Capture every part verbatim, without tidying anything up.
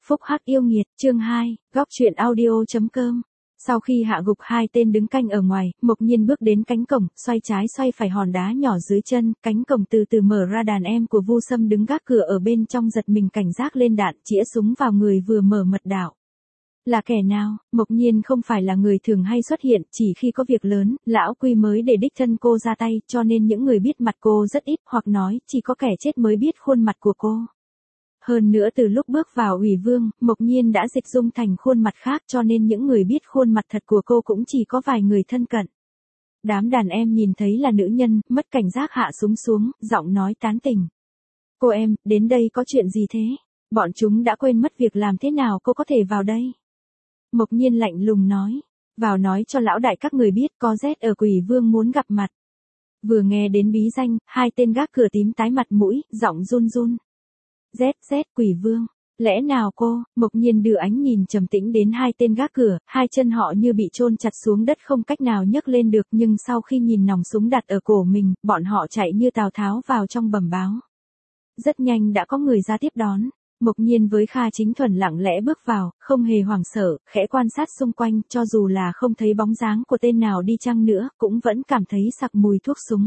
Phúc hắc yêu nghiệt, chương hai, góc truyện audio.com. Sau khi hạ gục hai tên đứng canh ở ngoài, Mộc Nhiên bước đến cánh cổng, xoay trái xoay phải hòn đá nhỏ dưới chân, cánh cổng từ từ mở ra. Đàn em của Vu Sâm đứng gác cửa ở bên trong giật mình cảnh giác lên đạn, chĩa súng vào người vừa mở mật đạo. Là kẻ nào? Mộc Nhiên không phải là người thường hay xuất hiện, chỉ khi có việc lớn, lão Quy mới để đích thân cô ra tay, cho nên những người biết mặt cô rất ít, hoặc nói, chỉ có kẻ chết mới biết khuôn mặt của cô. Hơn nữa từ lúc bước vào Ủy Vương, Mộc Nhiên đã dịch dung thành khuôn mặt khác, cho nên những người biết khuôn mặt thật của cô cũng chỉ có vài người thân cận. Đám đàn em nhìn thấy là nữ nhân, mất cảnh giác hạ súng xuống, giọng nói tán tỉnh. Cô em, đến đây có chuyện gì thế? Bọn chúng đã quên mất việc làm thế nào cô có thể vào đây? Mộc Nhiên lạnh lùng nói. Vào nói cho lão đại các người biết có Z ở Quỷ Vương muốn gặp mặt. Vừa nghe đến bí danh, hai tên gác cửa tím tái mặt mũi, giọng run run. Z, Z, Quỷ Vương. Lẽ nào cô? Mộc Nhiên đưa ánh nhìn trầm tĩnh đến hai tên gác cửa, hai chân họ như bị chôn chặt xuống đất không cách nào nhấc lên được, nhưng sau khi nhìn nòng súng đặt ở cổ mình, bọn họ chạy như Tào Tháo vào trong bẩm báo. Rất nhanh đã có người ra tiếp đón. Mộc Nhiên với Kha Chính Thuần lặng lẽ bước vào, không hề hoảng sợ, khẽ quan sát xung quanh, cho dù là không thấy bóng dáng của tên nào đi chăng nữa, cũng vẫn cảm thấy sặc mùi thuốc súng.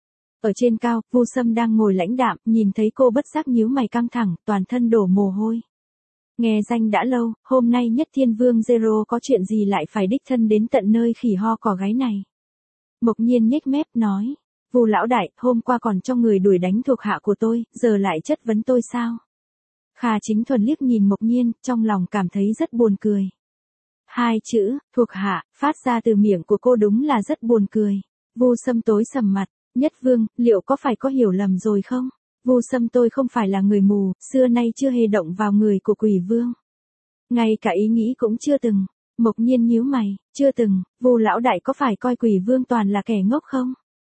Ở trên cao, Vu Sâm đang ngồi lãnh đạm, nhìn thấy cô bất giác nhíu mày căng thẳng, toàn thân đổ mồ hôi. Nghe danh đã lâu, hôm nay Nhất Thiên Vương Zero có chuyện gì lại phải đích thân đến tận nơi khỉ ho cò gáy này. Mộc Nhiên nhếch mép nói, Vu lão đại, hôm qua còn cho người đuổi đánh thuộc hạ của tôi, giờ lại chất vấn tôi sao? Kha Chính Thuần liếc nhìn Mộc Nhiên, trong lòng cảm thấy rất buồn cười. Hai chữ, thuộc hạ, phát ra từ miệng của cô đúng là rất buồn cười. Vu Sâm tối sầm mặt. Nhất Vương, liệu có phải có hiểu lầm rồi không? Vu Sâm tôi không phải là người mù, xưa nay chưa hề động vào người của Quỷ Vương. Ngay cả ý nghĩ cũng chưa từng. Mộc Nhiên nhíu mày, chưa từng, Vu lão đại có phải coi Quỷ Vương toàn là kẻ ngốc không?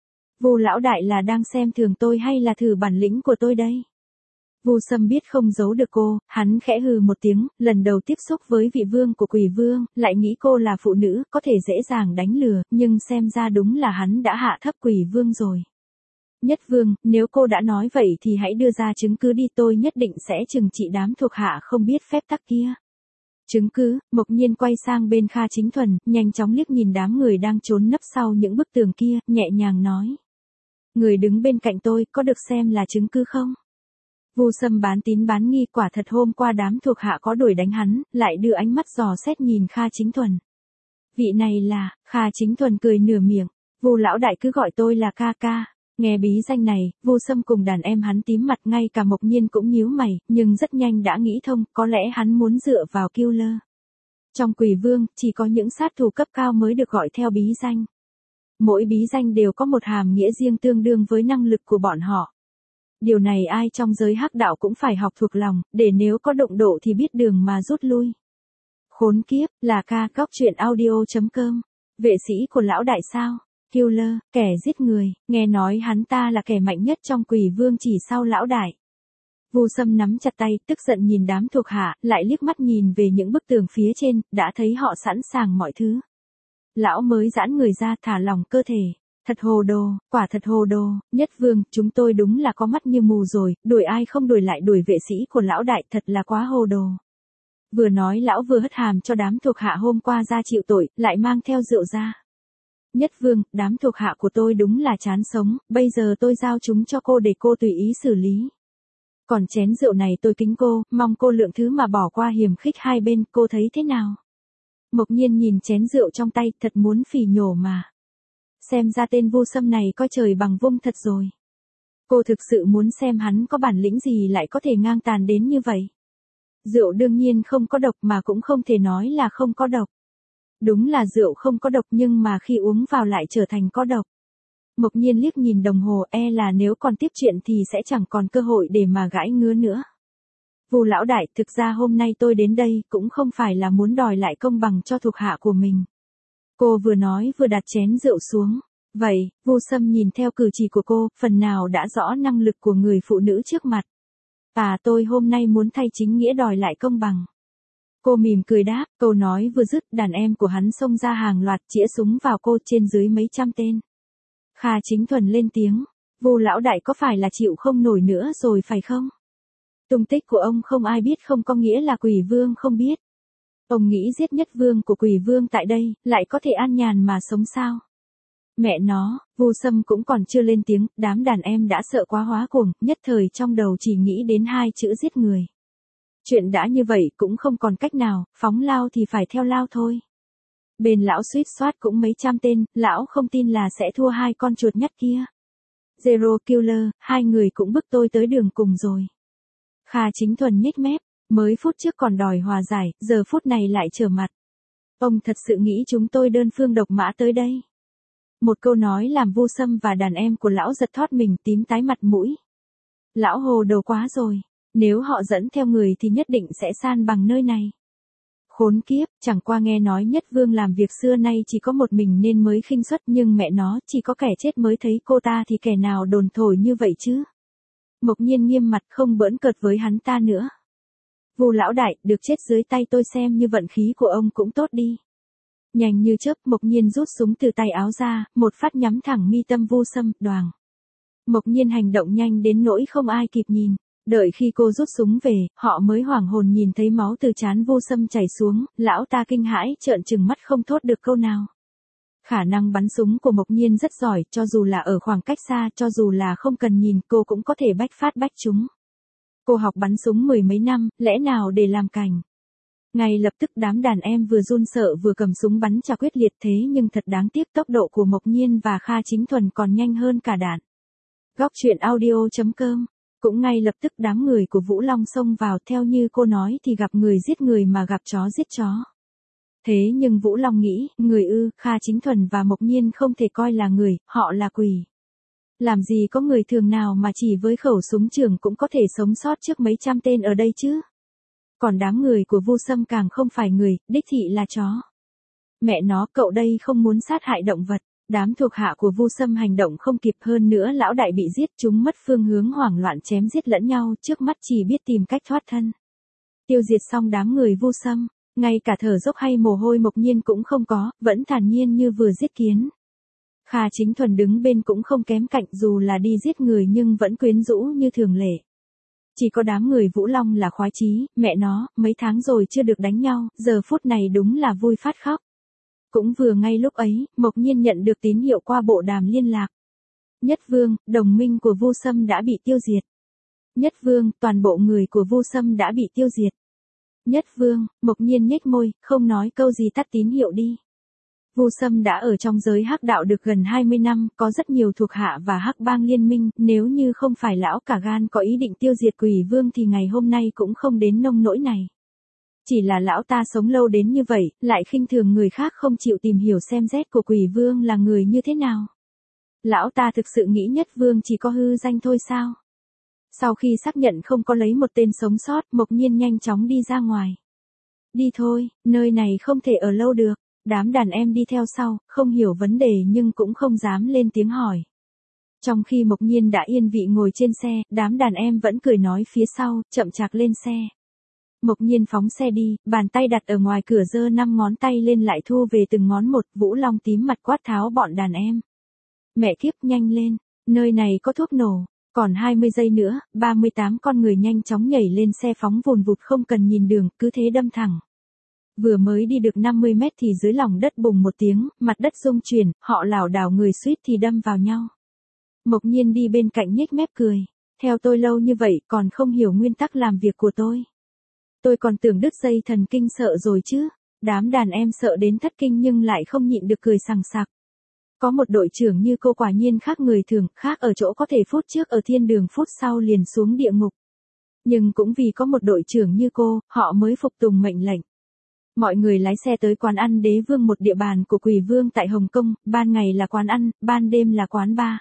Vu lão đại là đang xem thường tôi hay là thử bản lĩnh của tôi đây? Vu Sâm biết không giấu được cô, hắn khẽ hừ một tiếng, lần đầu tiếp xúc với vị vương của Quỷ Vương, lại nghĩ cô là phụ nữ, có thể dễ dàng đánh lừa, nhưng xem ra đúng là hắn đã hạ thấp Quỷ Vương rồi. Nhất Vương, nếu cô đã nói vậy thì hãy đưa ra chứng cứ đi, tôi nhất định sẽ trừng trị đám thuộc hạ không biết phép tắc kia. Chứng cứ? Mộc Nhiên quay sang bên Kha Chính Thuần, nhanh chóng liếc nhìn đám người đang trốn nấp sau những bức tường kia, nhẹ nhàng nói. Người đứng bên cạnh tôi, có được xem là chứng cứ không? Vu Sâm bán tín bán nghi, quả thật hôm qua đám thuộc hạ có đuổi đánh hắn, lại đưa ánh mắt dò xét nhìn Kha Chính Thuần. Vị này là, Kha Chính Thuần cười nửa miệng, Vu lão đại cứ gọi tôi là ca ca. Nghe bí danh này, Vu Sâm cùng đàn em hắn tím mặt, ngay cả Mộc Nhiên cũng nhíu mày, nhưng rất nhanh đã nghĩ thông, có lẽ hắn muốn dựa vào killer. Trong Quỷ Vương, chỉ có những sát thủ cấp cao mới được gọi theo bí danh. Mỗi bí danh đều có một hàm nghĩa riêng tương đương với năng lực của bọn họ. Điều này ai trong giới hắc đạo cũng phải học thuộc lòng, để nếu có động độ thì biết đường mà rút lui. Khốn kiếp, là ca góc truyện audio.com. Vệ sĩ của lão đại sao? Killer, kẻ giết người, nghe nói hắn ta là kẻ mạnh nhất trong Quỷ Vương chỉ sau lão đại. Vu Sâm nắm chặt tay, tức giận nhìn đám thuộc hạ, lại liếc mắt nhìn về những bức tường phía trên, đã thấy họ sẵn sàng mọi thứ. Lão mới giãn người ra, thả lỏng cơ thể. Thật hồ đồ, quả thật hồ đồ, Nhất Vương, chúng tôi đúng là có mắt như mù rồi, đuổi ai không đuổi lại đuổi vệ sĩ của lão đại, thật là quá hồ đồ. Vừa nói lão vừa hất hàm cho đám thuộc hạ hôm qua ra chịu tội, lại mang theo rượu ra. Nhất Vương, đám thuộc hạ của tôi đúng là chán sống, bây giờ tôi giao chúng cho cô để cô tùy ý xử lý. Còn chén rượu này tôi kính cô, mong cô lượng thứ mà bỏ qua hiềm khích hai bên, cô thấy thế nào? Mộc Nhiên nhìn chén rượu trong tay, thật muốn phỉ nhổ mà. Xem ra tên Vu Sâm này coi trời bằng vung thật rồi. Cô thực sự muốn xem hắn có bản lĩnh gì lại có thể ngang tàn đến như vậy. Rượu đương nhiên không có độc mà cũng không thể nói là không có độc. Đúng là rượu không có độc nhưng mà khi uống vào lại trở thành có độc. Mộc Nhiên liếc nhìn đồng hồ, e là nếu còn tiếp chuyện thì sẽ chẳng còn cơ hội để mà gãi ngứa nữa. Vu lão đại, thực ra hôm nay tôi đến đây cũng không phải là muốn đòi lại công bằng cho thuộc hạ của mình. Cô vừa nói vừa đặt chén rượu xuống. Vậy, Vu Sâm nhìn theo cử chỉ của cô, phần nào đã rõ năng lực của người phụ nữ trước mặt. À, tôi hôm nay muốn thay chính nghĩa đòi lại công bằng. Cô mỉm cười đáp, câu nói vừa dứt, đàn em của hắn xông ra hàng loạt, chĩa súng vào cô, trên dưới mấy trăm tên. Kha Chính Thuần lên tiếng, Vu lão đại có phải là chịu không nổi nữa rồi phải không? Tung tích của ông không ai biết không có nghĩa là Quỷ Vương không biết. Ông nghĩ giết nhất vương của Quỷ Vương tại đây, lại có thể an nhàn mà sống sao? Mẹ nó, Vu Sâm cũng còn chưa lên tiếng, đám đàn em đã sợ quá hóa cuồng, nhất thời trong đầu chỉ nghĩ đến hai chữ giết người. Chuyện đã như vậy cũng không còn cách nào, phóng lao thì phải theo lao thôi. Bên lão suýt soát cũng mấy trăm tên, lão không tin là sẽ thua hai con chuột nhắt kia. Zero Killer, hai người cũng bức tôi tới đường cùng rồi. Kha Chính Thuần nhếch mép, mới phút trước còn đòi hòa giải, giờ phút này lại trở mặt. Ông thật sự nghĩ chúng tôi đơn phương độc mã tới đây. Một câu nói làm Vu Sâm và đàn em của lão giật thót mình tím tái mặt mũi. Lão hồ đồ quá rồi, nếu họ dẫn theo người thì nhất định sẽ san bằng nơi này. Khốn kiếp, chẳng qua nghe nói nhất vương làm việc xưa nay chỉ có một mình nên mới khinh suất, nhưng mẹ nó chỉ có kẻ chết mới thấy cô ta thì kẻ nào đồn thổi như vậy chứ. Mộc Nhiên nghiêm mặt không bỡn cợt với hắn ta nữa. Vu lão đại, được chết dưới tay tôi xem như vận khí của ông cũng tốt đi. Nhanh như chớp, Mộc Nhiên rút súng từ tay áo ra, một phát nhắm thẳng mi tâm Vu Sâm, đoàng. Mộc Nhiên hành động nhanh đến nỗi không ai kịp nhìn. Đợi khi cô rút súng về, họ mới hoảng hồn nhìn thấy máu từ trán Vu Sâm chảy xuống, lão ta kinh hãi trợn trừng mắt không thốt được câu nào. Khả năng bắn súng của Mộc Nhiên rất giỏi, cho dù là ở khoảng cách xa, cho dù là không cần nhìn, cô cũng có thể bách phát bách trúng. Cô học bắn súng mười mấy năm, lẽ nào để làm cảnh. Ngay lập tức đám đàn em vừa run sợ vừa cầm súng bắn trả quyết liệt, thế nhưng thật đáng tiếc tốc độ của Mộc Nhiên và Kha Chính Thuần còn nhanh hơn cả đạn. Góc truyện audio chấm com. Cũng ngay lập tức đám người của Vũ Long xông vào, theo như cô nói thì gặp người giết người mà gặp chó giết chó. Thế nhưng Vũ Long nghĩ, người ư, Kha Chính Thuần và Mộc Nhiên không thể coi là người, họ là quỷ. Làm gì có người thường nào mà chỉ với khẩu súng trường cũng có thể sống sót trước mấy trăm tên ở đây chứ. Còn đám người của Vu Sâm càng không phải người, đích thị là chó. Mẹ nó, cậu đây không muốn sát hại động vật. Đám thuộc hạ của Vu Sâm hành động không kịp, hơn nữa lão đại bị giết, chúng mất phương hướng hoảng loạn chém giết lẫn nhau, trước mắt chỉ biết tìm cách thoát thân. Tiêu diệt xong đám người Vu Sâm, ngay cả thở dốc hay mồ hôi Mộc Nhiên cũng không có, vẫn thản nhiên như vừa giết kiến. Kha Chính Thuần đứng bên cũng không kém cạnh, dù là đi giết người nhưng vẫn quyến rũ như thường lệ. Chỉ có đám người Vũ Long là khoái chí, mẹ nó, mấy tháng rồi chưa được đánh nhau, giờ phút này đúng là vui phát khóc. Cũng vừa ngay lúc ấy, Mộc Nhiên nhận được tín hiệu qua bộ đàm liên lạc. Nhất Vương, đồng minh của Vu Sâm đã bị tiêu diệt. Nhất Vương, toàn bộ người của Vu Sâm đã bị tiêu diệt. Nhất Vương, Mộc Nhiên nhếch môi, không nói câu gì tắt tín hiệu đi. Vu Sâm đã ở trong giới hắc đạo được gần hai mươi năm, có rất nhiều thuộc hạ và hắc bang liên minh, nếu như không phải lão cả gan có ý định tiêu diệt Quỷ Vương thì ngày hôm nay cũng không đến nông nỗi này. Chỉ là lão ta sống lâu đến như vậy, lại khinh thường người khác, không chịu tìm hiểu xem xét của Quỷ Vương là người như thế nào. Lão ta thực sự nghĩ Nhất Vương chỉ có hư danh thôi sao? Sau khi xác nhận không có lấy một tên sống sót, Mộc Nhiên nhanh chóng đi ra ngoài. Đi thôi, nơi này không thể ở lâu được. Đám đàn em đi theo sau, không hiểu vấn đề nhưng cũng không dám lên tiếng hỏi. Trong khi Mộc Nhiên đã yên vị ngồi trên xe, đám đàn em vẫn cười nói phía sau, chậm chạp lên xe. Mộc Nhiên phóng xe đi, bàn tay đặt ở ngoài cửa, giơ năm ngón tay lên lại thu về từng ngón một. Vũ Long tím mặt quát tháo bọn đàn em. Mẹ kiếp, nhanh lên, nơi này có thuốc nổ. Còn hai mươi giây nữa, ba mươi tám con người nhanh chóng nhảy lên xe phóng vùn vụt không cần nhìn đường, cứ thế đâm thẳng. Vừa mới đi được năm mươi mét thì dưới lòng đất bùng một tiếng, mặt đất rung chuyển, họ lảo đảo người suýt thì đâm vào nhau. Mộc Nhiên đi bên cạnh nhếch mép cười. Theo tôi lâu như vậy còn không hiểu nguyên tắc làm việc của tôi. Tôi còn tưởng đứt dây thần kinh sợ rồi chứ. Đám đàn em sợ đến thất kinh nhưng lại không nhịn được cười sằng sặc. Có một đội trưởng như cô quả nhiên khác người thường, khác ở chỗ có thể phút trước ở thiên đường, phút sau liền xuống địa ngục. Nhưng cũng vì có một đội trưởng như cô, họ mới phục tùng mệnh lệnh. Mọi người lái xe tới quán ăn Đế Vương, một địa bàn của Quỷ Vương tại Hồng Kông, ban ngày là quán ăn, ban đêm là quán bar.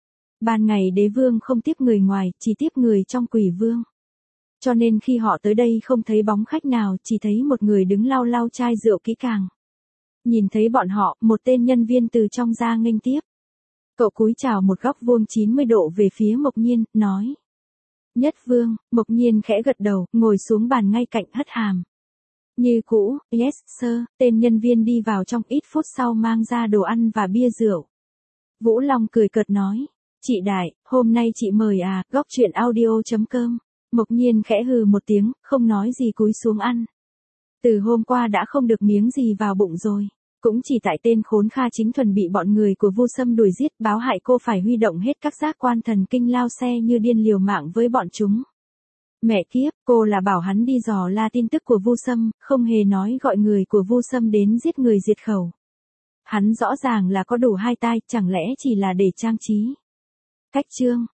Ban ngày Đế Vương không tiếp người ngoài, chỉ tiếp người trong Quỷ Vương. Cho nên khi họ tới đây không thấy bóng khách nào, chỉ thấy một người đứng lau lau chai rượu kỹ càng. Nhìn thấy bọn họ, một tên nhân viên từ trong ra nghênh tiếp. Cậu cúi chào một góc vuông chín mươi độ về phía Mộc Nhiên, nói. Nhất Vương. Mộc Nhiên khẽ gật đầu, ngồi xuống bàn ngay cạnh, hất hàm. Như cũ, yes sir, tên nhân viên đi vào trong, ít phút sau mang ra đồ ăn và bia rượu. Vũ Long cười cợt nói. Chị Đại, hôm nay chị mời à, góc truyện audio chấm com. Mộc Nhiên khẽ hừ một tiếng, không nói gì cúi xuống ăn. Từ hôm qua đã không được miếng gì vào bụng rồi. Cũng chỉ tại tên khốn Kha Chính Thuần bị bọn người của Vu Sâm đuổi giết, báo hại cô phải huy động hết các giác quan thần kinh lao xe như điên liều mạng với bọn chúng. Mẹ kiếp, cô là bảo hắn đi dò la tin tức của Vu Sâm, không hề nói gọi người của Vu Sâm đến giết người diệt khẩu. Hắn rõ ràng là có đủ hai tai, chẳng lẽ chỉ là để trang trí. Cách chương